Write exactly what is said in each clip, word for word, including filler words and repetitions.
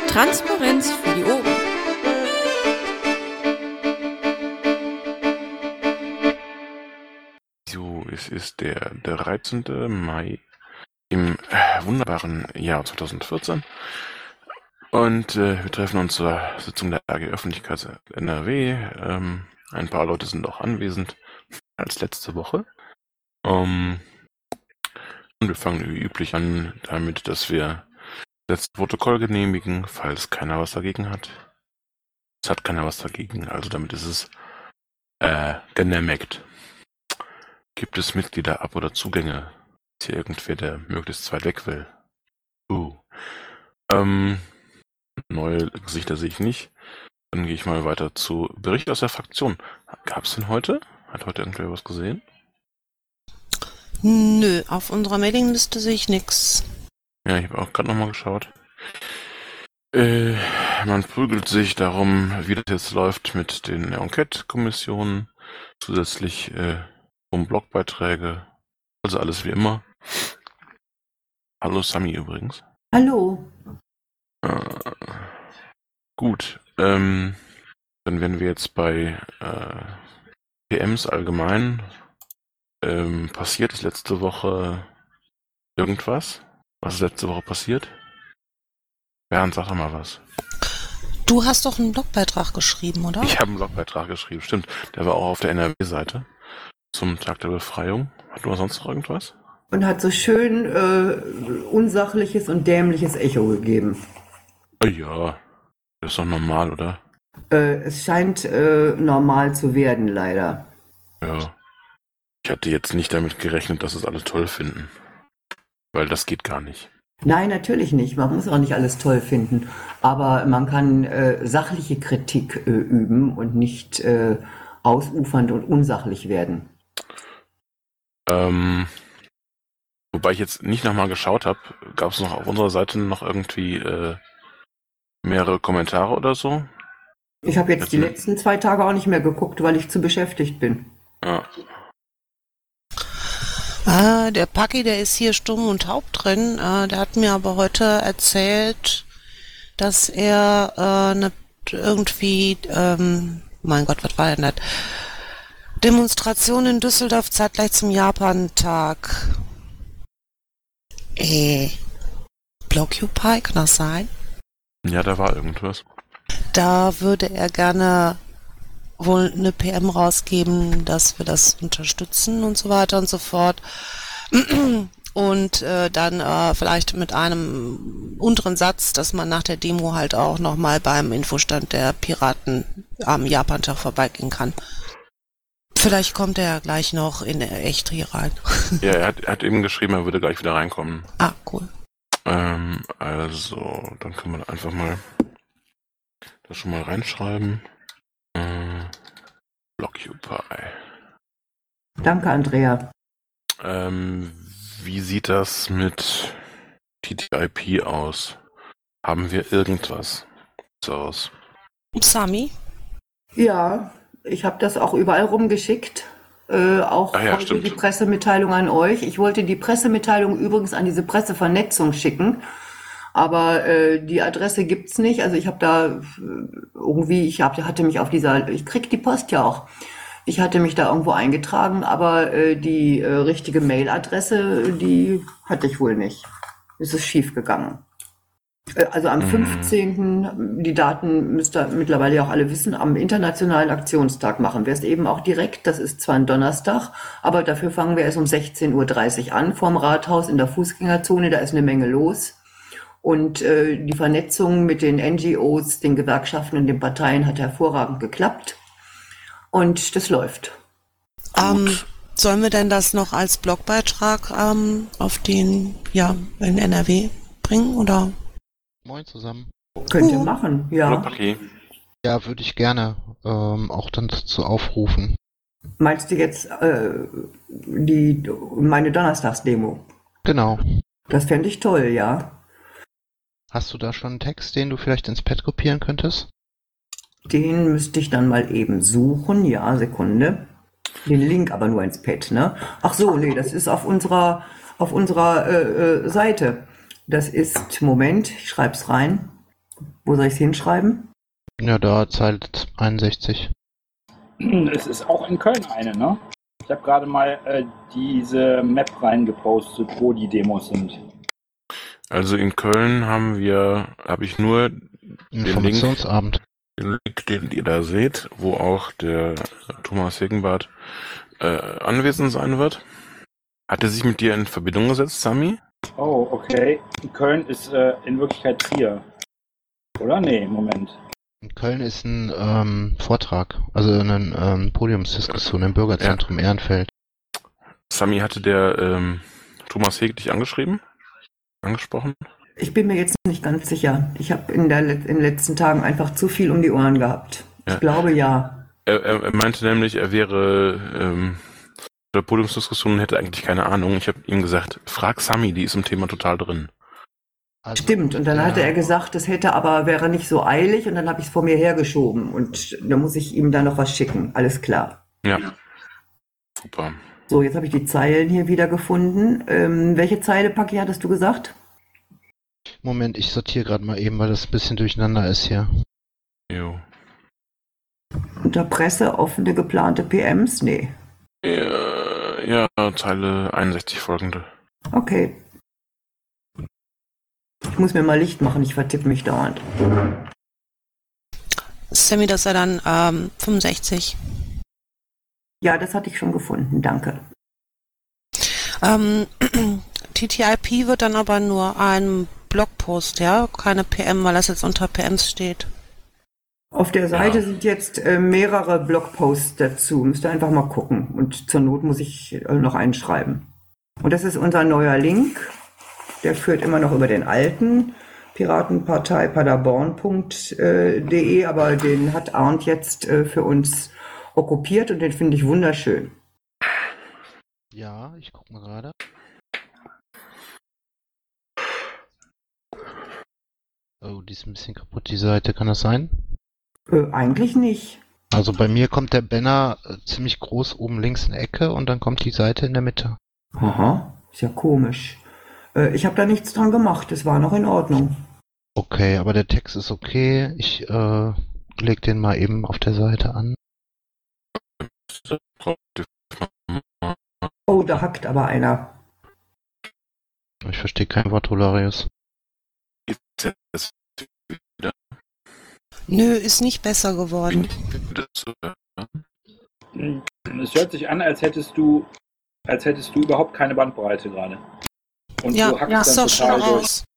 Transparenz für die Ohren. So, es ist der dreizehnte Mai im äh, wunderbaren Jahr zweitausendvierzehn und äh, wir treffen uns zur Sitzung der A G Öffentlichkeit N R W. Ähm, ein paar Leute sind auch anwesend als letzte Woche. Um, und wir fangen wie üblich an damit, dass wir das Protokoll genehmigen, falls keiner was dagegen hat. Es hat keiner was dagegen, also damit ist es äh, genehmigt. Gibt es Mitglieder ab- oder Zugänge? Ist hier irgendwer, der möglichst weit weg will? Uh. Ähm, neue Gesichter sehe ich nicht. Dann gehe ich mal weiter zu Bericht aus der Fraktion. Gab es denn heute? Hat heute irgendwer was gesehen? Nö, auf unserer Mailingliste sehe ich nix. Ja, ich habe auch gerade nochmal geschaut. Äh, man prügelt sich darum, wie das jetzt läuft mit den Enquete-Kommissionen. Zusätzlich äh, um Blogbeiträge. Also alles wie immer. Hallo Sami übrigens. Hallo. Äh, gut, ähm, dann wären wir jetzt bei äh, P Ms allgemein. Ähm, passiert ist letzte Woche irgendwas? Was ist letzte Woche passiert? Bernd, sag doch mal was. Du hast doch einen Blogbeitrag geschrieben, oder? Ich habe einen Blogbeitrag geschrieben, stimmt. Der war auch auf der N R W-Seite zum Tag der Befreiung. Hat du sonst noch irgendwas? Und hat so schön äh, unsachliches und dämliches Echo gegeben. Ja, das ist doch normal, oder? Äh, es scheint äh, normal zu werden, leider. Ja. Ich hatte jetzt nicht damit gerechnet, dass es alle toll finden. Weil das geht gar nicht. Nein, natürlich nicht. Man muss auch nicht alles toll finden. Aber man kann äh, sachliche Kritik äh, üben und nicht äh, ausufernd und unsachlich werden. Ähm, wobei ich jetzt nicht nochmal geschaut habe, gab es noch auf unserer Seite noch irgendwie äh, mehrere Kommentare oder so? Ich habe jetzt Jetzt die ne- letzten zwei Tage auch nicht mehr geguckt, weil ich zu beschäftigt bin. Ja. Ah, der Paki, der ist hier stumm und taub drin. Äh, der hat mir aber heute erzählt, dass er äh, ne, irgendwie, ähm, mein Gott, was war denn das? Demonstration in Düsseldorf zeitgleich zum Japan-Tag. Äh, Blockupy, kann das sein? Ja, da war irgendwas. Da würde er gerne wohl eine P M rausgeben, dass wir das unterstützen und so weiter und so fort. Und äh, dann äh, vielleicht mit einem unteren Satz, dass man nach der Demo halt auch nochmal beim Infostand der Piraten am Japantag vorbeigehen kann. Vielleicht kommt er ja gleich noch in echt hier rein. Ja, er hat, er hat eben geschrieben, er würde gleich wieder reinkommen. Ah, cool. Ähm, also, dann können wir einfach mal das schon mal reinschreiben. Äh, Blockupy. Danke, Andrea. Ähm, wie sieht das mit T T I P aus? Haben wir irgendwas aus? Sami? Ja, ich habe das auch überall rumgeschickt. Äh, auch Ah ja, heute stimmt. die Pressemitteilung an euch. Ich wollte die Pressemitteilung übrigens an diese Pressevernetzung schicken, aber äh, die Adresse gibt's nicht. Also ich habe da äh, irgendwie, ich hab, hatte mich auf dieser, ich krieg die Post ja auch. Ich hatte mich da irgendwo eingetragen, aber äh, die äh, richtige Mailadresse, die hatte ich wohl nicht. Es ist schief gegangen. Äh, Also am Mhm. fünfzehnten, die Daten müsst ihr mittlerweile ja auch alle wissen, am Internationalen Aktionstag machen wir es eben auch direkt. Das ist zwar ein Donnerstag, aber dafür fangen wir erst um sechzehn Uhr dreißig an vorm Rathaus in der Fußgängerzone. Da ist eine Menge los. Und äh, die Vernetzung mit den N G Os, den Gewerkschaften und den Parteien hat hervorragend geklappt. Und das läuft. Ähm, sollen wir denn das noch als Blogbeitrag ähm, auf den, ja, in N R W bringen, oder? Moin zusammen. Könnt ihr Uh. machen, Hallo ja. Paki. Ja, würde ich gerne ähm, auch dann dazu aufrufen. Meinst du jetzt äh, die meine Donnerstagsdemo? Genau. Das fände ich toll, ja. Hast du da schon einen Text, den du vielleicht ins Pad kopieren könntest? Den müsste ich dann mal eben suchen. Ja, Sekunde. Den Link aber nur ins Pad, ne? Ach so, nee, das ist auf unserer auf unserer äh, äh, Seite. Das ist, Moment, ich schreib's rein. Wo soll ich es hinschreiben? Ja, da Zeile einundsechzig. Es ist auch in Köln eine, ne? Ich habe gerade mal äh, diese Map reingepostet, wo die Demos sind. Also in Köln haben wir, habe ich nur den Link, Informationsabend. den Link, den ihr da seht, wo auch der Thomas Hegenbart äh, anwesend sein wird. Hat er sich mit dir in Verbindung gesetzt, Sami? Oh, okay. Köln ist äh, in Wirklichkeit Trier. Oder? Nee, Moment. In Köln ist ein ähm, Vortrag, also eine ähm, Podiumsdiskussion im Bürgerzentrum ja. Ehrenfeld. Sami, hatte der ähm, Thomas Heg dich angeschrieben? Angesprochen? Ich bin mir jetzt nicht ganz sicher. Ich habe in, der, in den letzten Tagen einfach zu viel um die Ohren gehabt. Ja. Ich glaube, ja. Er, er, er meinte nämlich, er wäre ähm, der Podiumsdiskussion und hätte eigentlich keine Ahnung. Ich habe ihm gesagt, frag Sami, die ist im Thema total drin. Also, stimmt, und dann ja. hatte er gesagt, das hätte aber, wäre nicht so eilig und dann habe ich es vor mir hergeschoben und da muss ich ihm dann noch was schicken, alles klar. Ja, super. So, jetzt habe ich die Zeilen hier wieder gefunden. Ähm, welche Zeile, Paki, hattest du gesagt? Moment, ich sortiere gerade mal eben, weil das ein bisschen durcheinander ist hier. Jo. Unter Presse offene geplante P Ms? Nee. Ja, ja, Zeile einundsechzig folgende. Okay. Ich muss mir mal Licht machen, ich vertippe mich dauernd. Sammy, das sei dann ähm, fünfundsechzig. Ja, das hatte ich schon gefunden, danke. Ähm, T T I P wird dann aber nur ein Blogpost, ja? Keine P M, weil das jetzt unter P Ms steht. Auf der Seite ja. sind jetzt äh, mehrere Blogposts dazu. Müsst ihr einfach mal gucken. Und zur Not muss ich äh, noch einschreiben. Und das ist unser neuer Link. Der führt immer noch über den alten Piratenpartei Paderborn punkt de, aber den hat Arndt jetzt äh, für uns okkupiert und den finde ich wunderschön. Ja, ich gucke mal gerade. Oh, die ist ein bisschen kaputt, die Seite. Kann das sein? Äh, eigentlich nicht. Also bei mir kommt der Banner äh, ziemlich groß oben links in der Ecke und dann kommt die Seite in der Mitte. Aha, ist ja komisch. Äh, ich habe da nichts dran gemacht, es war noch in Ordnung. Okay, aber der Text ist okay. Ich äh, leg den mal eben auf der Seite an. Oh, da hackt aber einer. Ich verstehe kein Wort, Holarius. Nö, ist nicht besser geworden. Es hört sich an, als hättest du, als hättest du überhaupt keine Bandbreite gerade. Und ja, du hackst ja, dann so schon total durch. raus.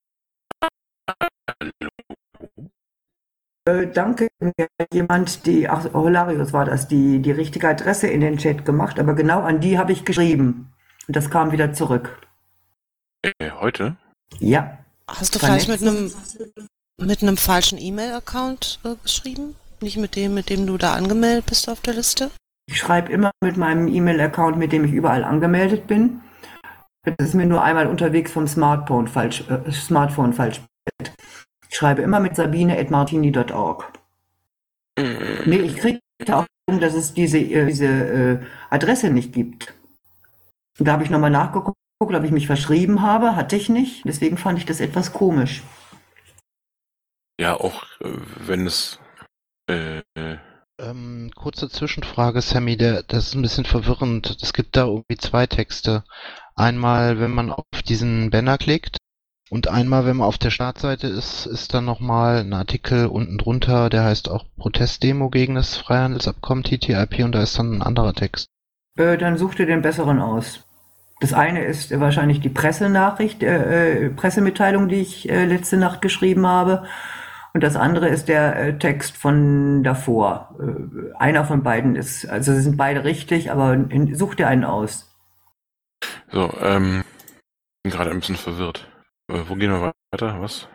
Äh, danke, mir hat jemand, die, ach, Holarius war das, die, die richtige Adresse in den Chat gemacht, aber genau an die habe ich geschrieben. Und das kam wieder zurück. Äh, heute? Ja. Hast du vielleicht mit einem mit einem falschen E-Mail-Account äh, geschrieben? Nicht mit dem, mit dem du da angemeldet bist auf der Liste? Ich schreibe immer mit meinem E-Mail-Account, mit dem ich überall angemeldet bin. Das ist mir nur einmal unterwegs vom Smartphone falsch, äh, Smartphone falsch. Ich schreibe immer mit sabine at martini punkt org. Nee, ich kriege auch, dass es diese, äh, diese äh, Adresse nicht gibt. Und da habe ich nochmal nachgeguckt, ob ich mich verschrieben habe. Hatte ich nicht. Deswegen fand ich das etwas komisch. Ja, auch äh, wenn es... Äh, äh, Ähm, kurze Zwischenfrage, Sammy, der, das ist ein bisschen verwirrend. Es gibt da irgendwie zwei Texte. Einmal, wenn man auf diesen Banner klickt und einmal, wenn man auf der Startseite ist, ist dann nochmal ein Artikel unten drunter, der heißt auch Protestdemo gegen das Freihandelsabkommen T T I P und da ist dann ein anderer Text. Äh, dann such dir den besseren aus. Das eine ist äh, wahrscheinlich die Pressenachricht, äh, äh, Pressemitteilung, die ich äh, letzte Nacht geschrieben habe. Und das andere ist der äh, Text von davor. Äh, einer von beiden ist, also sie sind beide richtig, aber in, such dir einen aus. so, ähm, bin gerade ein bisschen verwirrt. Äh, wo gehen wir weiter? Was?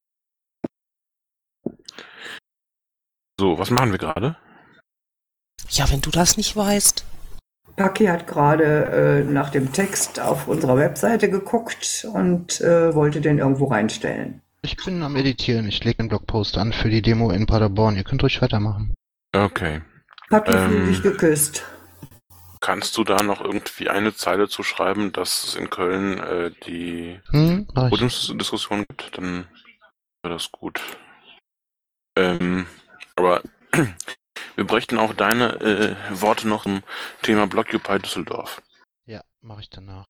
So, was machen wir gerade? Ja, wenn du das nicht weißt. Paki hat gerade äh, nach dem Text auf unserer Webseite geguckt und äh, wollte den irgendwo reinstellen. Ich bin am Editieren, ich lege einen Blogpost an für die Demo in Paderborn. Ihr könnt ruhig weitermachen. Okay. Paki Ähm, fühlt sich geküsst. Kannst du da noch irgendwie eine Zeile zu schreiben, dass es in Köln äh, die Hm, mach ich. Podiumsdiskussion gibt? Dann wäre das gut. Ähm, aber wir bräuchten auch deine äh, Worte noch zum Thema Blockupy Düsseldorf. Ja, mache ich danach.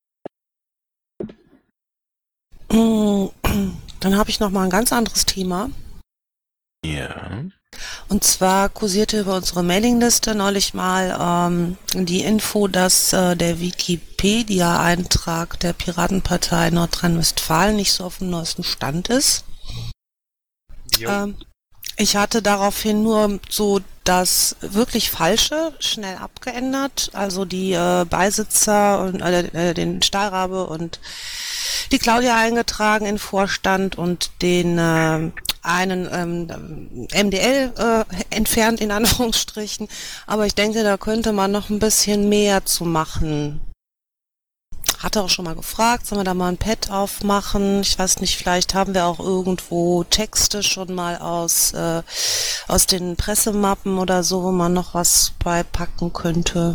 Dann habe ich noch mal ein ganz anderes Thema. Ja. Und zwar kursierte über unsere Mailingliste neulich mal ähm, die Info, dass äh, der Wikipedia-Eintrag der Piratenpartei Nordrhein-Westfalen nicht so auf dem neuesten Stand ist. Ähm, ich hatte daraufhin nur so das wirklich Falsche schnell abgeändert, also die äh, Beisitzer und äh, den Stahlrabe und die Claudia eingetragen in Vorstand und den äh, einen ähm, M D L äh, entfernt in Anführungsstrichen, aber ich denke, da könnte man noch ein bisschen mehr zu machen. Hatte auch schon mal gefragt, sollen wir da mal ein Pad aufmachen? Ich weiß nicht, vielleicht haben wir auch irgendwo Texte schon mal aus äh, aus den Pressemappen oder so, wo man noch was beipacken könnte.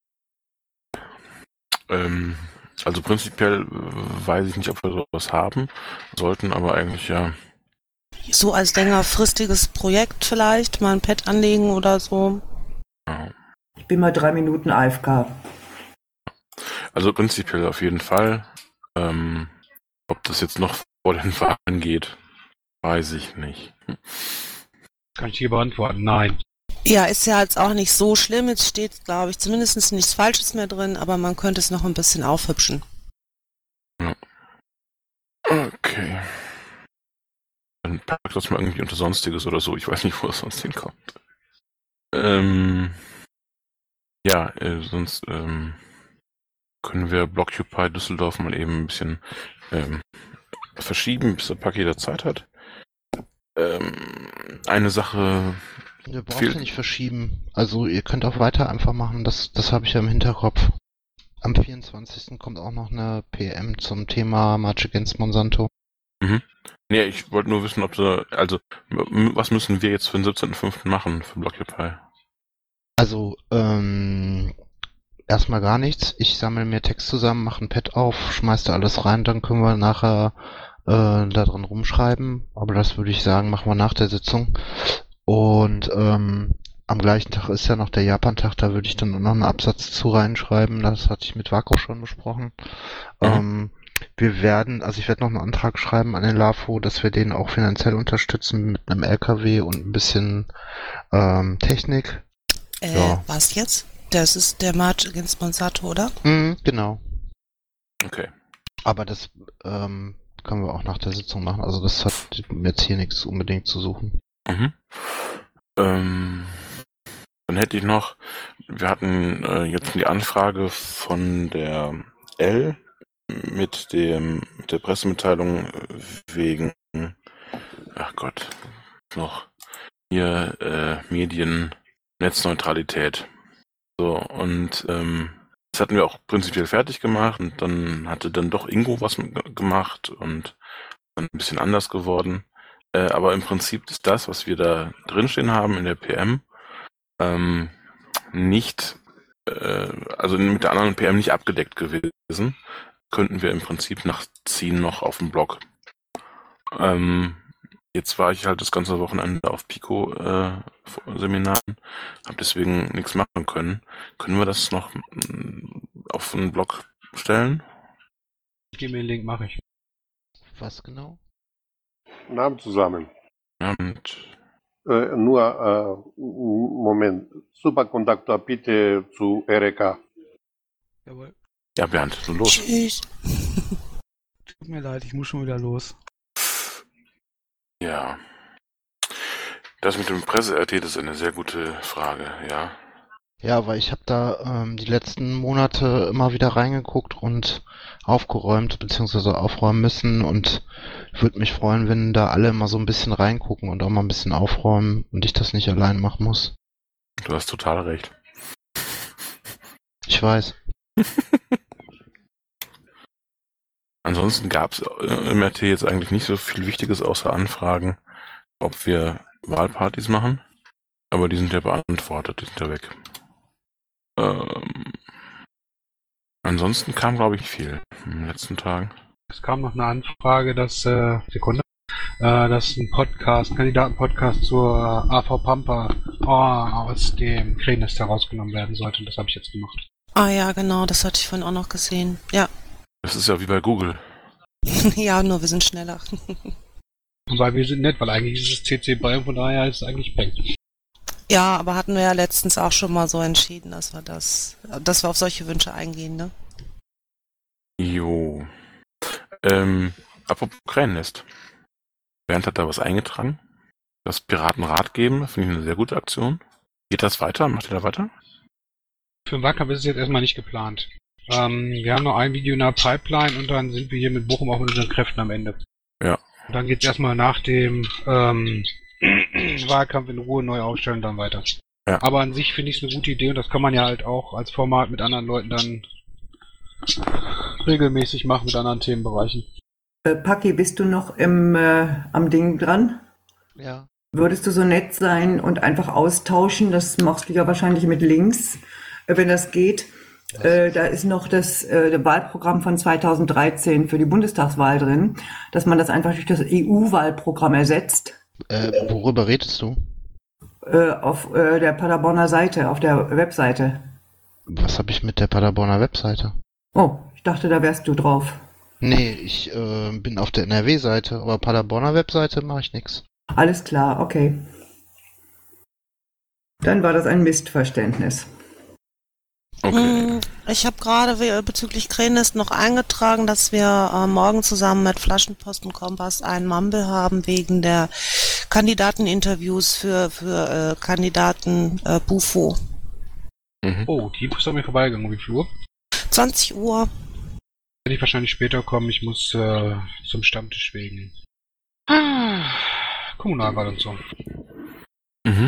Ähm, also prinzipiell äh, weiß ich nicht, ob wir sowas haben, sollten aber eigentlich ja. So als längerfristiges Projekt vielleicht, mal ein Pad anlegen oder so. Ja. Ich bin mal drei Minuten A F K. Also prinzipiell auf jeden Fall. Ähm, ob das jetzt noch vor den Wahlen geht, weiß ich nicht. Kann ich dir beantworten? Nein. Ja, ist ja jetzt auch nicht so schlimm. Jetzt steht, glaube ich, zumindest nichts Falsches mehr drin, aber man könnte es noch ein bisschen aufhübschen. Ja. Okay. Dann pack das mal irgendwie unter Sonstiges oder so. Ich weiß nicht, wo es sonst hinkommt. Ähm, ja, äh, sonst ähm, können wir Blockupy Düsseldorf mal eben ein bisschen ähm, verschieben, bis der Paket Zeit hat. Ähm, eine Sache... Ihr braucht ja nicht verschieben. Also ihr könnt auch weiter einfach machen. Das, das habe ich ja im Hinterkopf. Am vierundzwanzigsten kommt auch noch eine P M zum Thema March Against Monsanto. Mhm. Nee, ich wollte nur wissen, ob sie, also, was müssen wir jetzt für den siebzehnten fünften machen für Blockupy? Also, ähm, erstmal gar nichts. Ich sammle mir Text zusammen, mache ein Pad auf, schmeiß da alles rein, dann können wir nachher äh, da dran rumschreiben. Aber das würde ich sagen, machen wir nach der Sitzung. Und ähm, am gleichen Tag ist ja noch der Japan-Tag, da würde ich dann noch einen Absatz zu reinschreiben. Das hatte ich mit Vaco schon besprochen. Mhm. Ähm, wir werden, also ich werde noch einen Antrag schreiben an den LAFO, dass wir den auch finanziell unterstützen mit einem L K W und ein bisschen ähm, Technik. Äh, ja. Was jetzt? Das ist der March Against Monsanto, oder? Mhm, genau. Okay. Aber das ähm, können wir auch nach der Sitzung machen. Also das hat jetzt hier nichts unbedingt zu suchen. Mhm. Ähm, dann hätte ich noch, wir hatten äh, jetzt die Anfrage von der L mit dem mit der Pressemitteilung wegen, ach Gott, noch hier äh, Medien Netzneutralität. So, und ähm, das hatten wir auch prinzipiell fertig gemacht und dann hatte dann doch Ingo was gemacht und dann ein bisschen anders geworden. Äh, aber im Prinzip ist das, was wir da drinstehen haben in der P M, ähm, nicht, äh, also mit der anderen P M nicht abgedeckt gewesen. Könnten wir im Prinzip nachziehen noch auf dem Blog. Ähm, jetzt war ich halt das ganze Wochenende auf Pico-Seminaren, äh, habe deswegen nichts machen können. Können wir das noch mh, auf den Blog stellen? Gib mir den Link, mache ich. Was genau? Namen zusammen. Ja, und Äh, nur, äh, Moment. Superkontaktor bitte zu R K. Jawohl. ja, Bernd, so los. Tschüss. Tut mir leid, ich muss schon wieder los. Ja. Das mit dem Presse-R T, das ist eine sehr gute Frage, ja. Ja, weil ich habe da ähm, die letzten Monate immer wieder reingeguckt und aufgeräumt bzw. aufräumen müssen und würde mich freuen, wenn da alle mal so ein bisschen reingucken und auch mal ein bisschen aufräumen und ich das nicht allein machen muss. Du hast total recht. Ich weiß. Ansonsten gab es im R T jetzt eigentlich nicht so viel Wichtiges außer Anfragen, ob wir Wahlpartys machen. Aber die sind ja beantwortet, die sind ja weg. Ähm, ansonsten kam, glaube ich, viel in den letzten Tagen. Es kam noch eine Anfrage, dass, äh, Sekunde, äh, dass ein Podcast, ein Kandidatenpodcast zur A V Pampa oh, aus dem Krähennest herausgenommen werden sollte. Und das habe ich jetzt gemacht. Ah ja, genau, das hatte ich vorhin auch noch gesehen. Ja. Das ist ja wie bei Google. Ja, nur wir sind schneller. Und weil wir sind nett, weil eigentlich ist es C C B Y und von daher ist es eigentlich Peng. Ja, aber hatten wir ja letztens auch schon mal so entschieden, dass wir das, dass wir auf solche Wünsche eingehen, ne? Jo. Ähm, apropos Krähennest. Bernd hat da was eingetragen. Das Piratenrat geben, finde ich eine sehr gute Aktion. Geht das weiter? Macht ihr da weiter? Für den Wahlkampf ist es jetzt erstmal nicht geplant. Ähm, wir haben noch ein Video in der Pipeline und dann sind wir hier mit Bochum auch mit unseren Kräften am Ende. Ja. Und dann geht's erstmal nach dem ähm, Wahlkampf in Ruhe neu aufstellen und dann weiter. Ja. Aber an sich finde ich es eine gute Idee und das kann man ja halt auch als Format mit anderen Leuten dann regelmäßig machen, mit anderen Themenbereichen. Äh, Paki, bist du noch im, äh, am Ding dran? Ja. Würdest du so nett sein und einfach austauschen? Das machst du ja wahrscheinlich mit Links, äh, wenn das geht. Äh, da ist noch das äh, Wahlprogramm von zweitausenddreizehn für die Bundestagswahl drin, dass man das einfach durch das E U-Wahlprogramm ersetzt. Äh, worüber redest du? Äh, auf äh, der Paderborner Seite, auf der Webseite. Was habe ich mit der Paderborner Webseite? Oh, ich dachte, da wärst du drauf. Nee, ich äh, bin auf der N R W-Seite, aber Paderborner Webseite mache ich nix. Alles klar, okay. Dann war das ein Missverständnis. Okay. Ich habe gerade bezüglich Krähennest noch eingetragen, dass wir äh, morgen zusammen mit Flaschenpost und Kompass einen Mumble haben wegen der Kandidateninterviews für, für äh, Kandidaten äh, Bufo. Mhm. Oh, die Infos an mir vorbeigegangen. Wie viel Uhr? zwanzig Uhr. Werde ich wahrscheinlich später kommen. Ich muss äh, zum Stammtisch wegen ah, Kommunalwahl und so. Mhm.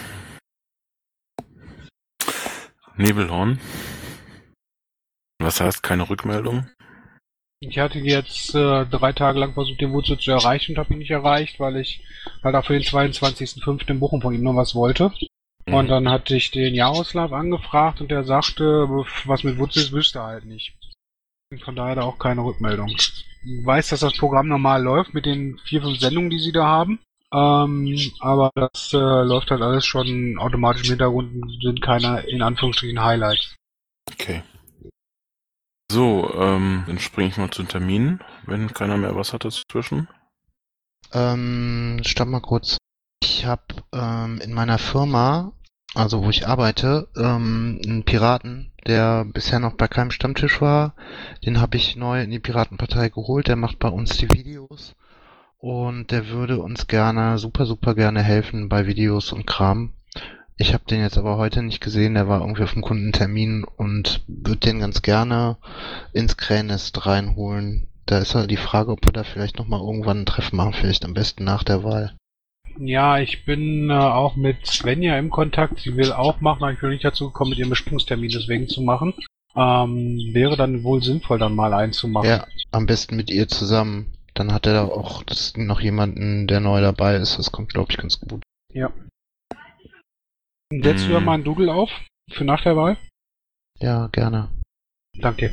Nebelhorn. Was heißt keine Rückmeldung? Ich hatte jetzt äh, drei Tage lang versucht, den Wurzel zu erreichen und habe ihn nicht erreicht, weil ich halt auch für den zweiundzwanzigsten fünften in Bochum von ihm noch was wollte. Mhm. Und dann hatte ich den Jaroslav angefragt und der sagte, was mit Wurzel ist, wüsste er halt nicht. Und von daher da auch keine Rückmeldung. Ich weiß, dass das Programm normal läuft mit den vier, fünf Sendungen, die sie da haben. Ähm, aber das äh, läuft halt alles schon automatisch im Hintergrund und sind keine, in Anführungsstrichen, Highlights. Okay. So, ähm, dann springe ich mal zu den Terminen, wenn keiner mehr was hat dazwischen. Ähm, stopp mal kurz. Ich habe ähm, in meiner Firma, also wo ich arbeite, ähm, einen Piraten, der bisher noch bei keinem Stammtisch war. Den habe ich neu in die Piratenpartei geholt. Der macht bei uns die Videos. Und der würde uns gerne, super, super gerne helfen bei Videos und Kram. Ich habe den jetzt aber heute nicht gesehen, der war irgendwie auf einem Kundentermin und würde den ganz gerne ins Krähennest reinholen. Da ist halt die Frage, ob wir da vielleicht nochmal irgendwann ein Treffen machen, vielleicht am besten nach der Wahl. Ja, ich bin äh, auch mit Svenja im Kontakt. Sie will auch machen, aber ich bin nicht dazu gekommen, mit ihrem Besprechungstermin deswegen zu machen. Ähm, wäre dann wohl sinnvoll, dann mal einzumachen. Ja, am besten mit ihr zusammen. Dann hat er da auch das, noch jemanden, der neu dabei ist. Das kommt, glaube ich, ganz gut. Ja. Setzt du da mal einen Doodle auf für nach der Wahl? Ja, gerne. Danke.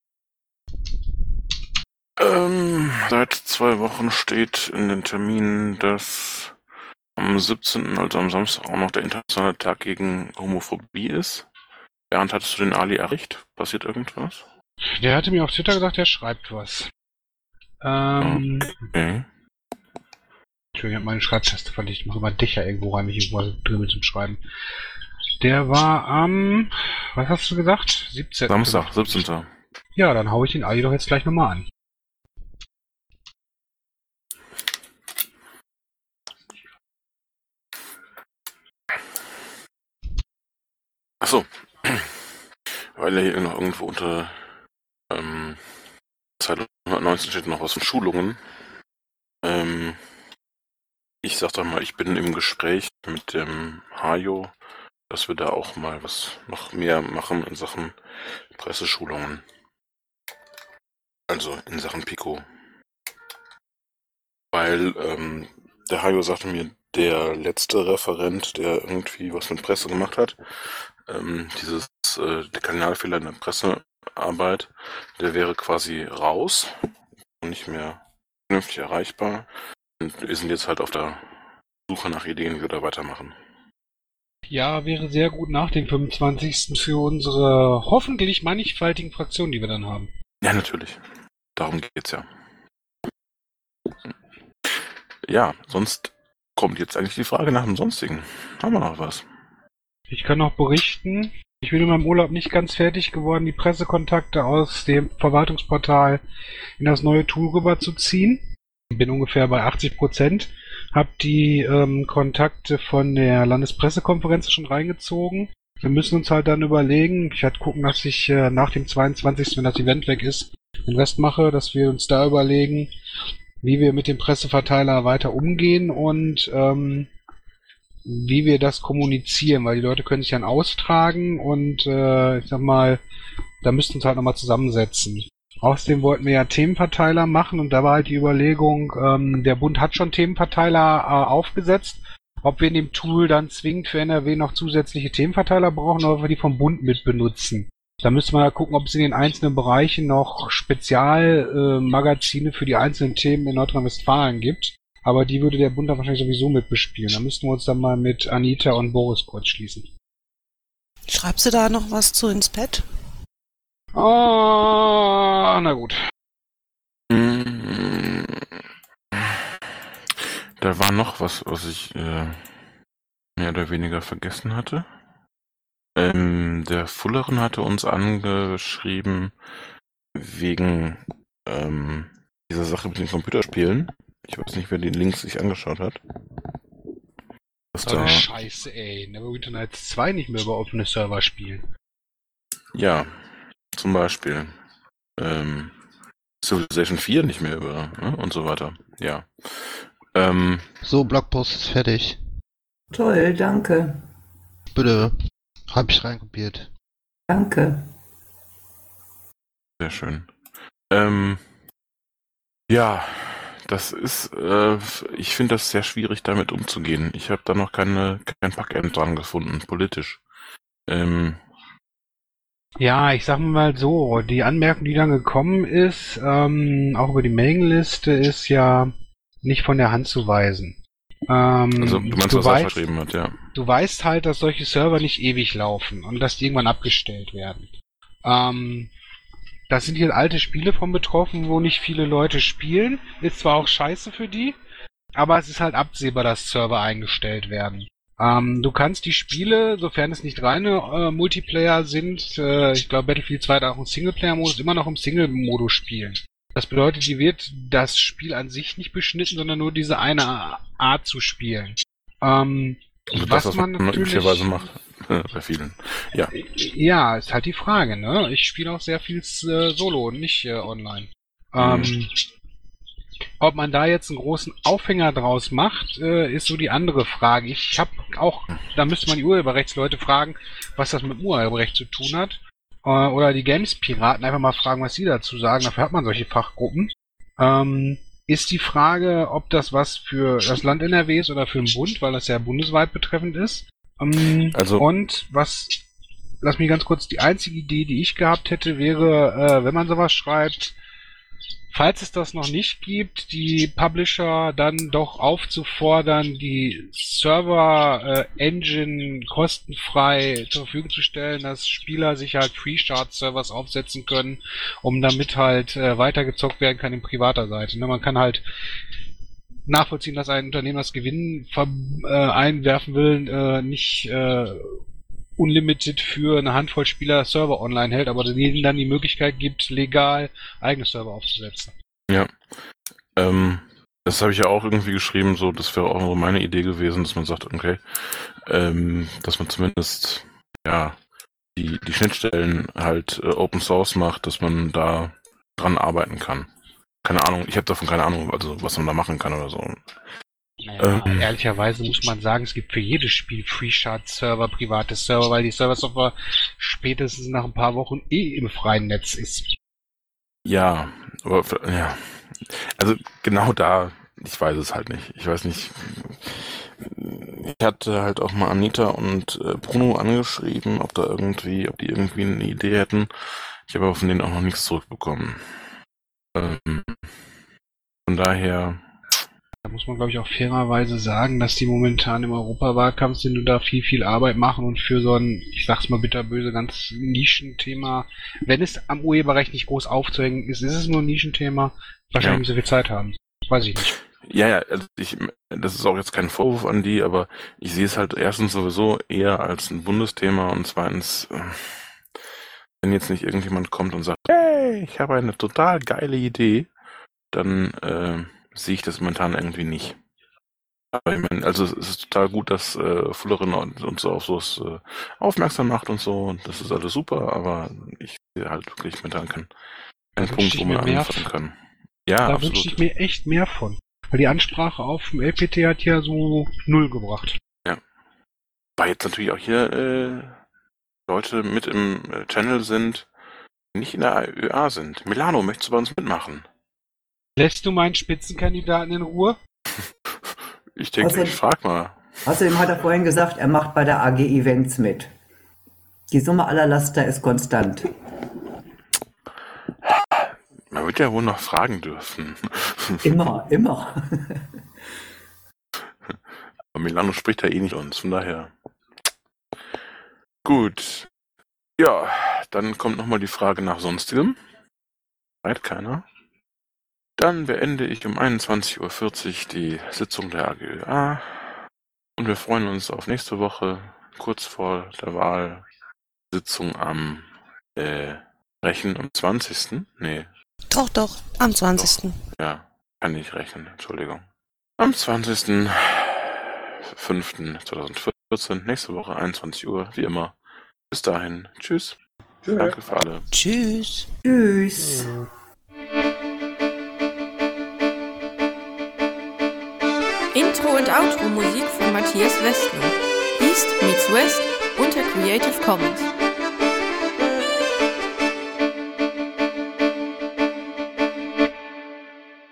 Ähm, seit zwei Wochen steht in den Terminen, dass am siebzehnten, also am Samstag, auch noch der internationale Tag gegen Homophobie ist. Bernd, hattest du den Ali erreicht? Passiert irgendwas? Der hatte mir auf Twitter gesagt, er schreibt was. Ähm, Okay. Entschuldigung, ich habe meine Schreibtaste verlegt. Ich mache immer Dächer irgendwo rein, wenn ich irgendwo drin bin zum Schreiben. Der war am, was hast du gesagt? siebzehnten Samstag, siebzehnten Ja, dann hau ich den Ali doch jetzt gleich nochmal an. Achso. Weil er hier noch irgendwo unter ähm, Zeile hundertneunzehn steht noch was von Schulungen. Ähm, ich sag doch mal, ich bin im Gespräch mit dem Hajo, dass wir da auch mal was noch mehr machen in Sachen Presseschulungen. Also in Sachen Pico. Weil ähm, der Hajo sagte mir, der letzte Referent, der irgendwie was mit Presse gemacht hat, ähm, dieses äh, der Kardinalfehler in der Pressearbeit, der wäre quasi raus und nicht mehr vernünftig erreichbar. Und wir sind jetzt halt auf der Suche nach Ideen, wie wir da weitermachen. Ja, wäre sehr gut nach dem fünfundzwanzigsten für unsere hoffentlich mannigfaltigen Fraktionen, die wir dann haben. Ja, natürlich. Darum geht's ja. Ja, sonst kommt jetzt eigentlich die Frage nach dem Sonstigen. Haben wir noch was? Ich kann noch berichten, ich bin in meinem Urlaub nicht ganz fertig geworden, die Pressekontakte aus dem Verwaltungsportal in das neue Tool rüberzuziehen. Ich bin ungefähr bei achtzig Prozent. Hab die ähm, Kontakte von der Landespressekonferenz schon reingezogen. Wir müssen uns halt dann überlegen, ich werde gucken, dass ich äh, nach dem zweiundzwanzigsten, wenn das Event weg ist, den Rest mache, dass wir uns da überlegen, wie wir mit dem Presseverteiler weiter umgehen und ähm, wie wir das kommunizieren, weil die Leute können sich dann austragen und äh, ich sag mal, da müssten wir uns halt nochmal zusammensetzen. Außerdem wollten wir ja Themenverteiler machen und da war halt die Überlegung, ähm, der Bund hat schon Themenverteiler äh, aufgesetzt, ob wir in dem Tool dann zwingend für N R W noch zusätzliche Themenverteiler brauchen oder ob wir die vom Bund mit benutzen. Da müsste man ja gucken, ob es in den einzelnen Bereichen noch Spezialmagazine äh, für die einzelnen Themen in Nordrhein-Westfalen gibt. Aber die würde der Bund dann wahrscheinlich sowieso mit bespielen. Da müssten wir uns dann mal mit Anita und Boris kurz schließen. Schreibst du da noch was zu ins Pad? Ah, na gut. Da war noch was, was ich äh, mehr oder weniger vergessen hatte. Ähm, der Fullerin hatte uns angeschrieben wegen ähm, dieser Sache mit den Computerspielen. Ich weiß nicht, wer die Links sich angeschaut hat. Was Oh, da, Scheiße, ey. Neverwinter Nights zwei nicht mehr über offene Server spielen. ja, zum Beispiel ähm, Civilization vier nicht mehr über, ne, und so weiter. Ja. Ähm, So, Blogpost ist fertig. Toll, danke. Bitte. Hab ich reinkopiert. Danke. Sehr schön. Ähm, ja, das ist, äh, ich finde das sehr schwierig, damit umzugehen. Ich habe da noch keine, kein Packend dran gefunden, politisch. Ähm, Ja, ich sag mal so, die Anmerkung, die dann gekommen ist, ähm, auch über die Mailingliste, ist ja nicht von der Hand zu weisen. Ähm, also, du meinst, was er weißt, verschrieben hat, ja. du weißt halt, dass solche Server nicht ewig laufen und dass die irgendwann abgestellt werden. Ähm, das sind hier alte Spiele von betroffen, wo nicht viele Leute spielen. Ist zwar auch scheiße für die, aber es ist halt absehbar, dass Server eingestellt werden. Ähm, du kannst die Spiele, sofern es nicht reine äh, Multiplayer sind, äh, ich glaube Battlefield zwei hat auch einen Singleplayer-Modus, immer noch im Single-Modus spielen. Das bedeutet, die wird das Spiel an sich nicht beschnitten, sondern nur diese eine Art zu spielen. Ähm, Also was, das, was man man natürlich üblicherweise macht, äh, bei vielen. Ja. Ja, ist halt die Frage, ne? Ich spiele auch sehr viel äh, Solo und nicht äh, online. Ähm, Mhm. Ob man da jetzt einen großen Aufhänger draus macht, äh, ist so die andere Frage. Ich habe auch, da müsste man die Urheberrechtsleute fragen, was das mit dem Urheberrecht zu tun hat. Äh, oder die Games-Piraten einfach mal fragen, was sie dazu sagen. Dafür hat man solche Fachgruppen. Ähm, ist die Frage, ob das was für das Land N R W ist oder für den Bund, weil das ja bundesweit betreffend ist. Ähm, Also- und was, lass mich ganz kurz, die einzige Idee, die ich gehabt hätte, wäre, äh, wenn man sowas schreibt, falls es das noch nicht gibt, die Publisher dann doch aufzufordern, die Server-Engine kostenfrei zur Verfügung zu stellen, dass Spieler sich halt Free-Start-Servers aufsetzen können, um damit halt äh, weitergezockt werden kann in privater Seite. Ne? Man kann halt nachvollziehen, dass ein Unternehmen, das Gewinn ver äh, einwerfen will, äh, nicht äh, unlimited für eine Handvoll Spieler Server online hält, aber denen dann die Möglichkeit gibt, legal eigene Server aufzusetzen. Ja. Ähm, das habe ich ja auch irgendwie geschrieben, so, das wäre auch so meine Idee gewesen, dass man sagt, okay, ähm, dass man zumindest, ja, die, die Schnittstellen halt äh, Open Source macht, dass man da dran arbeiten kann. Keine Ahnung, ich habe davon keine Ahnung, also was man da machen kann oder so. Naja, Ähm. ehrlicherweise muss man sagen, es gibt für jedes Spiel Free-Shard-Server, private Server, weil die Server-Software spätestens nach ein paar Wochen eh im freien Netz ist. Ja, aber ja, also genau da, ich weiß es halt nicht. Ich weiß nicht. Ich hatte halt auch mal Anita und äh, Bruno angeschrieben, ob da irgendwie, ob die irgendwie eine Idee hätten. Ich habe aber von denen auch noch nichts zurückbekommen. Ähm, von daher, Da muss man, glaube ich, auch fairerweise sagen, dass die momentan im Europawahlkampf sind und da viel, viel Arbeit machen und für so ein, ich sag's mal bitterböse, ganz Nischenthema, wenn es am Urheberrecht nicht groß aufzuhängen ist, ist es nur ein Nischenthema, wahrscheinlich Ja. nicht so viel Zeit haben. Weiß ich nicht. Ja, ja, also ich, das ist auch jetzt kein Vorwurf an die, aber ich sehe es halt erstens sowieso eher als ein Bundesthema und zweitens, äh, wenn jetzt nicht irgendjemand kommt und sagt, hey, ich habe eine total geile Idee, dann äh, sehe ich das momentan irgendwie nicht. Aber ich meine, also es ist total gut, dass äh, Fullerin und, und so auf sowas äh, aufmerksam macht und so, und das ist alles super, aber ich sehe halt wirklich momentan keinen keinen Da Punkt, wünschte wo ich man mir mehr anfangen von. kann. Ja, Da wünsche ich absolut. mir echt mehr von. Weil die Ansprache auf dem L P T hat ja so null gebracht. Weil jetzt natürlich auch hier äh, Leute mit im äh, Channel sind, die nicht in der Ö A sind. Milano, möchtest du bei uns mitmachen? Lässt du meinen Spitzenkandidaten in Ruhe? Ich denke, Außerdem- ich frag mal. Außerdem hat er vorhin gesagt, er macht bei der A G Events mit. Die Summe aller Laster ist konstant. Man wird ja wohl noch fragen dürfen. Immer, immer. Aber Milano spricht ja eh nicht uns, von daher. Gut. Ja, dann kommt nochmal die Frage nach Sonstigem. Weiß keiner. Dann beende ich um einundzwanzig Uhr vierzig die Sitzung der A G Ö A. Und wir freuen uns auf nächste Woche, kurz vor der Wahlsitzung am äh, Rechen am zwanzigsten. Nee, Doch, doch, am zwanzigsten ja, kann nicht rechnen, Entschuldigung. Am zwanzigsten fünften zweitausendvierzehn, nächste Woche einundzwanzig Uhr, wie immer. Bis dahin, tschüss. Tschö. Danke für alle. Tschüss. Tschüss. Intro und Outro Musik von Matthias Westner. East meets West unter Creative Commons.